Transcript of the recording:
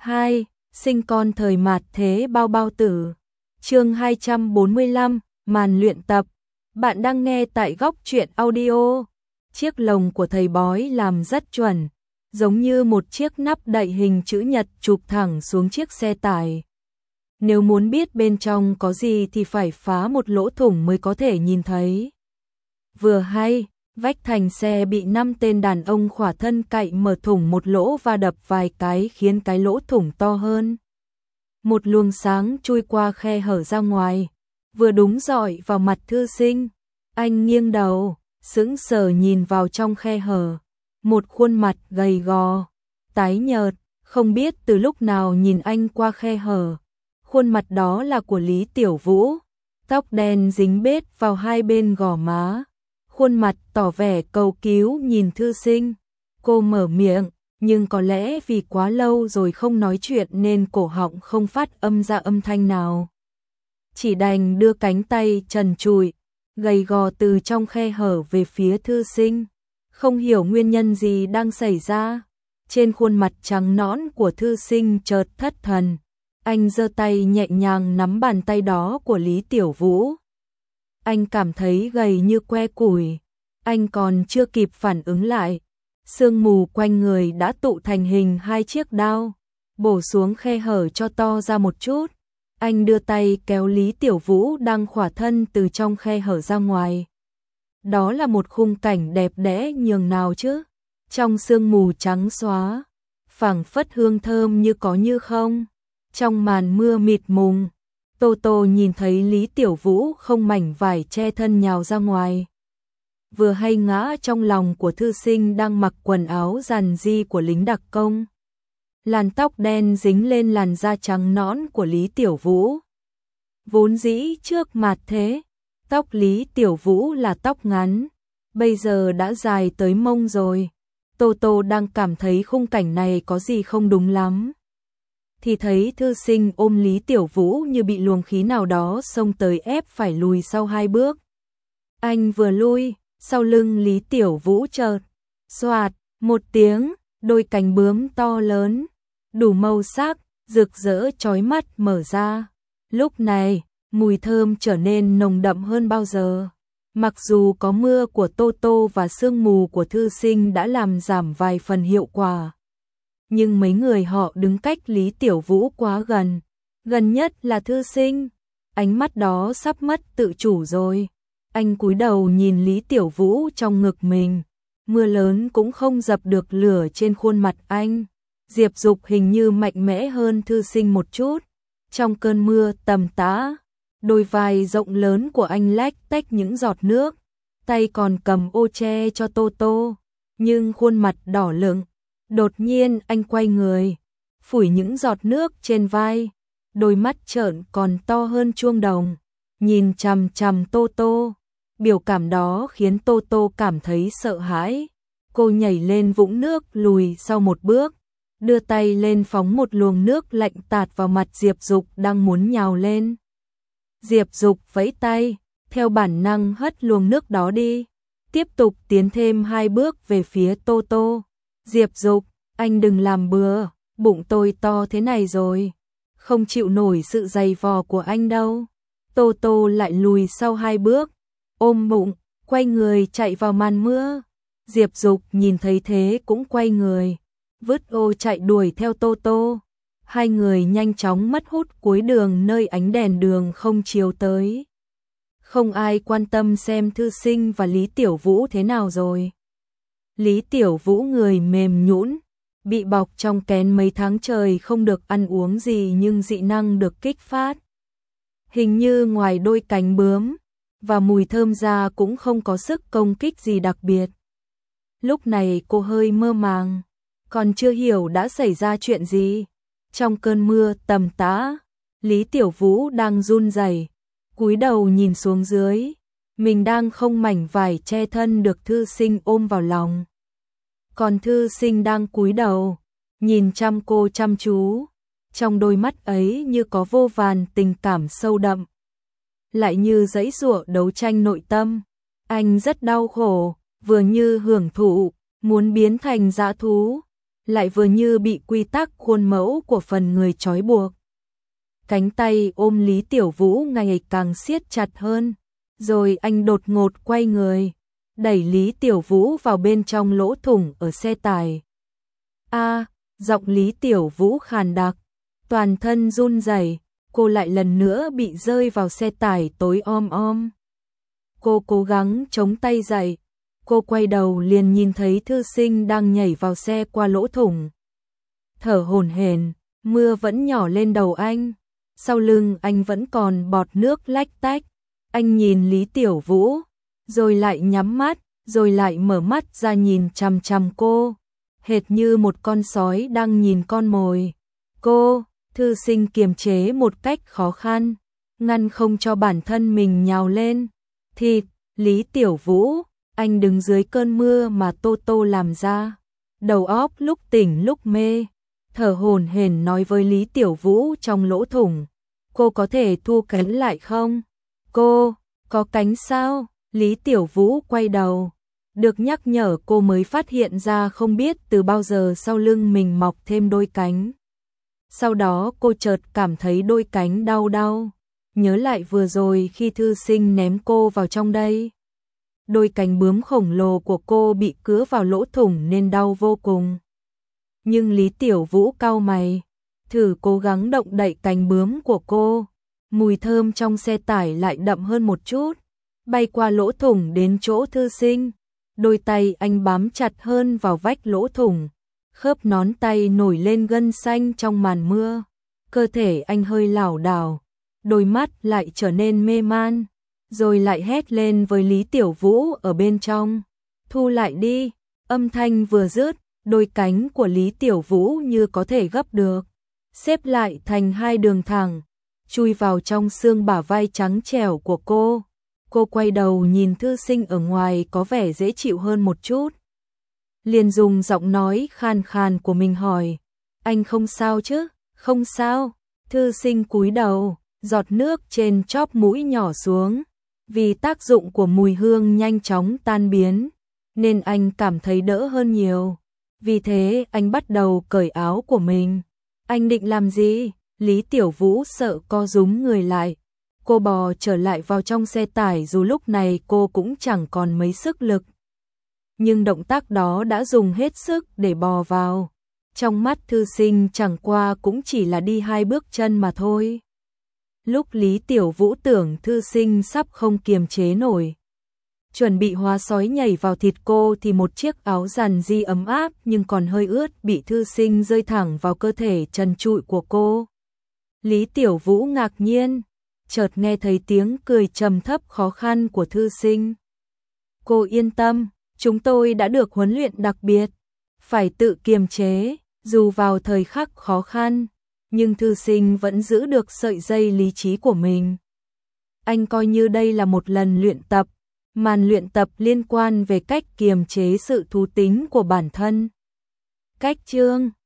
2. Sinh con thời mạt thế bao bao tử. Chương 245, màn luyện tập. Bạn đang nghe tại Góc Truyện Audio. Chiếc lồng của thầy bói làm rất chuẩn, giống như một chiếc nắp đậy hình chữ nhật chụp thẳng xuống chiếc xe tải. Nếu muốn biết bên trong có gì thì phải phá một lỗ thủng mới có thể nhìn thấy. Vừa hay, vách thành xe bị 5 tên đàn ông khỏa thân cậy mở thủng một lỗ và đập vài cái khiến cái lỗ thủng to hơn. Một luồng sáng chui qua khe hở ra ngoài, vừa đúng rọi vào mặt thư sinh. Anh nghiêng đầu, sững sờ nhìn vào trong khe hở. Một khuôn mặt gầy gò, tái nhợt, không biết từ lúc nào nhìn anh qua khe hở. Khuôn mặt đó là của Lý Tiểu Vũ, tóc đen dính bết vào hai bên gò má. Khuôn mặt tỏ vẻ cầu cứu nhìn thư sinh. Cô mở miệng, nhưng có lẽ vì quá lâu rồi không nói chuyện nên cổ họng không phát âm ra âm thanh nào. Chỉ đành đưa cánh tay trần trụi, gầy gò từ trong khe hở về phía thư sinh. Không hiểu nguyên nhân gì đang xảy ra. Trên khuôn mặt trắng nõn của thư sinh chợt thất thần. Anh giơ tay nhẹ nhàng nắm bàn tay đó của Lý Tiểu Vũ. Anh cảm thấy gầy như que củi. Anh còn chưa kịp phản ứng lại, sương mù quanh người đã tụ thành hình hai chiếc đao, bổ xuống khe hở cho to ra một chút. Anh đưa tay kéo Lý Tiểu Vũ đang khỏa thân từ trong khe hở ra ngoài. Đó là một khung cảnh đẹp đẽ nhường nào chứ. Trong sương mù trắng xóa, phảng phất hương thơm như có như không. Trong màn mưa mịt mùng, Tô Tô nhìn thấy Lý Tiểu Vũ không mảnh vải che thân nhào ra ngoài. Vừa hay ngã trong lòng của thư sinh đang mặc quần áo rằn ri của lính đặc công. Làn tóc đen dính lên làn da trắng nõn của Lý Tiểu Vũ. Vốn dĩ trước mặt thế, tóc Lý Tiểu Vũ là tóc ngắn, bây giờ đã dài tới mông rồi. Tô Tô đang cảm thấy khung cảnh này có gì không đúng lắm, thì thấy thư sinh ôm Lý Tiểu Vũ như bị luồng khí nào đó xông tới ép phải lùi sau 2 bước. Anh vừa lui, sau lưng Lý Tiểu Vũ chợt xoạt một tiếng, đôi cánh bướm to lớn, đủ màu sắc, rực rỡ chói mắt mở ra. Lúc này, mùi thơm trở nên nồng đậm hơn bao giờ. Mặc dù có mưa của Tô Tô và sương mù của thư sinh đã làm giảm vài phần hiệu quả, nhưng mấy người họ đứng cách Lý Tiểu Vũ quá gần. Gần nhất là thư sinh, ánh mắt đó sắp mất tự chủ rồi. Anh cúi đầu nhìn Lý Tiểu Vũ trong ngực mình, mưa lớn cũng không dập được lửa trên khuôn mặt anh. Diệp Dục hình như mạnh mẽ hơn thư sinh một chút. Trong cơn mưa tầm tã, đôi vai rộng lớn của anh lách tách những giọt nước, tay còn cầm ô che cho Tô Tô, nhưng khuôn mặt đỏ lựng. Đột nhiên anh quay người, phủi những giọt nước trên vai, đôi mắt trợn còn to hơn chuông đồng, nhìn chằm chằm Tô Tô. Biểu cảm đó khiến Tô Tô cảm thấy sợ hãi. Cô nhảy lên vũng nước lùi sau một bước, đưa tay lên phóng một luồng nước lạnh tạt vào mặt Diệp Dục đang muốn nhào lên. Diệp Dục vẫy tay, theo bản năng hất luồng nước đó đi, tiếp tục tiến thêm 2 bước về phía Tô Tô. Diệp Dục, anh đừng làm bừa, bụng tôi to thế này rồi, không chịu nổi sự dày vò của anh đâu. Tô Tô lại lùi sau 2 bước, ôm bụng, quay người chạy vào màn mưa. Diệp Dục nhìn thấy thế cũng quay người, vứt ô chạy đuổi theo Tô Tô. Hai người nhanh chóng mất hút cuối đường nơi ánh đèn đường không chiếu tới. Không ai quan tâm xem thư sinh và Lý Tiểu Vũ thế nào rồi. Lý Tiểu Vũ người mềm nhũn, bị bọc trong kén mấy tháng trời không được ăn uống gì nhưng dị năng được kích phát. Hình như ngoài đôi cánh bướm và mùi thơm ra cũng không có sức công kích gì đặc biệt. Lúc này cô hơi mơ màng, còn chưa hiểu đã xảy ra chuyện gì. Trong cơn mưa tầm tã, Lý Tiểu Vũ đang run rẩy, cúi đầu nhìn xuống dưới, mình đang không mảnh vải che thân được thư sinh ôm vào lòng. Còn thư sinh đang cúi đầu, nhìn chăm cô chăm chú, trong đôi mắt ấy như có vô vàn tình cảm sâu đậm, lại như giãy giụa đấu tranh nội tâm. Anh rất đau khổ, vừa như hưởng thụ, muốn biến thành dã thú. lại vừa như bị quy tắc khuôn mẫu của phần người trói buộc. Cánh tay ôm Lý Tiểu Vũ ngày càng siết chặt hơn, rồi anh đột ngột quay người, đẩy Lý Tiểu Vũ vào bên trong lỗ thủng ở xe tải. Giọng Lý Tiểu Vũ khàn đặc, toàn thân run rẩy, cô lại lần nữa bị rơi vào xe tải tối om om. Cô cố gắng chống tay dậy, cô quay đầu liền nhìn thấy thư sinh đang nhảy vào xe qua lỗ thủng. Thở hổn hển, mưa vẫn nhỏ lên đầu anh, sau lưng anh vẫn còn bọt nước lách tách. Anh nhìn Lý Tiểu Vũ, rồi lại nhắm mắt, rồi lại mở mắt ra nhìn chằm chằm cô, hệt như một con sói đang nhìn con mồi. Cô, thư sinh kiềm chế một cách khó khăn, ngăn không cho bản thân mình nhào lên. Thịt, Lý Tiểu Vũ, anh đứng dưới cơn mưa mà Tô Tô làm ra, đầu óc lúc tỉnh lúc mê, thở hổn hển nói với Lý Tiểu Vũ trong lỗ thủng, cô có thể thu cánh lại không? Cô, có cánh sao? Lý Tiểu Vũ quay đầu, được nhắc nhở cô mới phát hiện ra không biết từ bao giờ sau lưng mình mọc thêm đôi cánh. Sau đó cô chợt cảm thấy đôi cánh đau đau, nhớ lại vừa rồi khi thư sinh ném cô vào trong đây. Đôi cánh bướm khổng lồ của cô bị cứa vào lỗ thủng nên đau vô cùng. Nhưng Lý Tiểu Vũ cau mày, thử cố gắng động đậy cánh bướm của cô. Mùi thơm trong xe tải lại đậm hơn một chút, bay qua lỗ thủng đến chỗ thư sinh. Đôi tay anh bám chặt hơn vào vách lỗ thủng, khớp ngón tay nổi lên gân xanh trong màn mưa. Cơ thể anh hơi lảo đảo, đôi mắt lại trở nên mê man, rồi lại hét lên với Lý Tiểu Vũ ở bên trong. Thu lại đi, âm thanh vừa dứt, đôi cánh của Lý Tiểu Vũ như có thể gấp được, xếp lại thành hai đường thẳng, chui vào trong xương bả vai trắng trẻo của cô. Cô quay đầu nhìn thư sinh ở ngoài có vẻ dễ chịu hơn một chút, liền dùng giọng nói khàn khàn của mình hỏi, anh không sao chứ? Không sao. Thư sinh cúi đầu, giọt nước trên chóp mũi nhỏ xuống, vì tác dụng của mùi hương nhanh chóng tan biến, nên anh cảm thấy đỡ hơn nhiều. Vì thế anh bắt đầu cởi áo của mình. Anh định làm gì? Lý Tiểu Vũ sợ co rúm người lại. Cô bò trở lại vào trong xe tải dù lúc này cô cũng chẳng còn mấy sức lực. Nhưng động tác đó đã dùng hết sức để bò vào. Trong mắt thư sinh chẳng qua cũng chỉ là đi 2 bước chân mà thôi. Lúc Lý Tiểu Vũ tưởng thư sinh sắp không kiềm chế nổi, chuẩn bị hóa sói nhảy vào thịt cô thì một chiếc áo giản dị ấm áp nhưng còn hơi ướt bị thư sinh rơi thẳng vào cơ thể trần trụi của cô. Lý Tiểu Vũ ngạc nhiên, chợt nghe thấy tiếng cười trầm thấp khó khăn của thư sinh. Cô yên tâm, chúng tôi đã được huấn luyện đặc biệt, phải tự kiềm chế, dù vào thời khắc khó khăn, nhưng thư sinh vẫn giữ được sợi dây lý trí của mình. Anh coi như đây là một lần luyện tập, màn luyện tập liên quan về cách kiềm chế sự thú tính của bản thân. Cách chương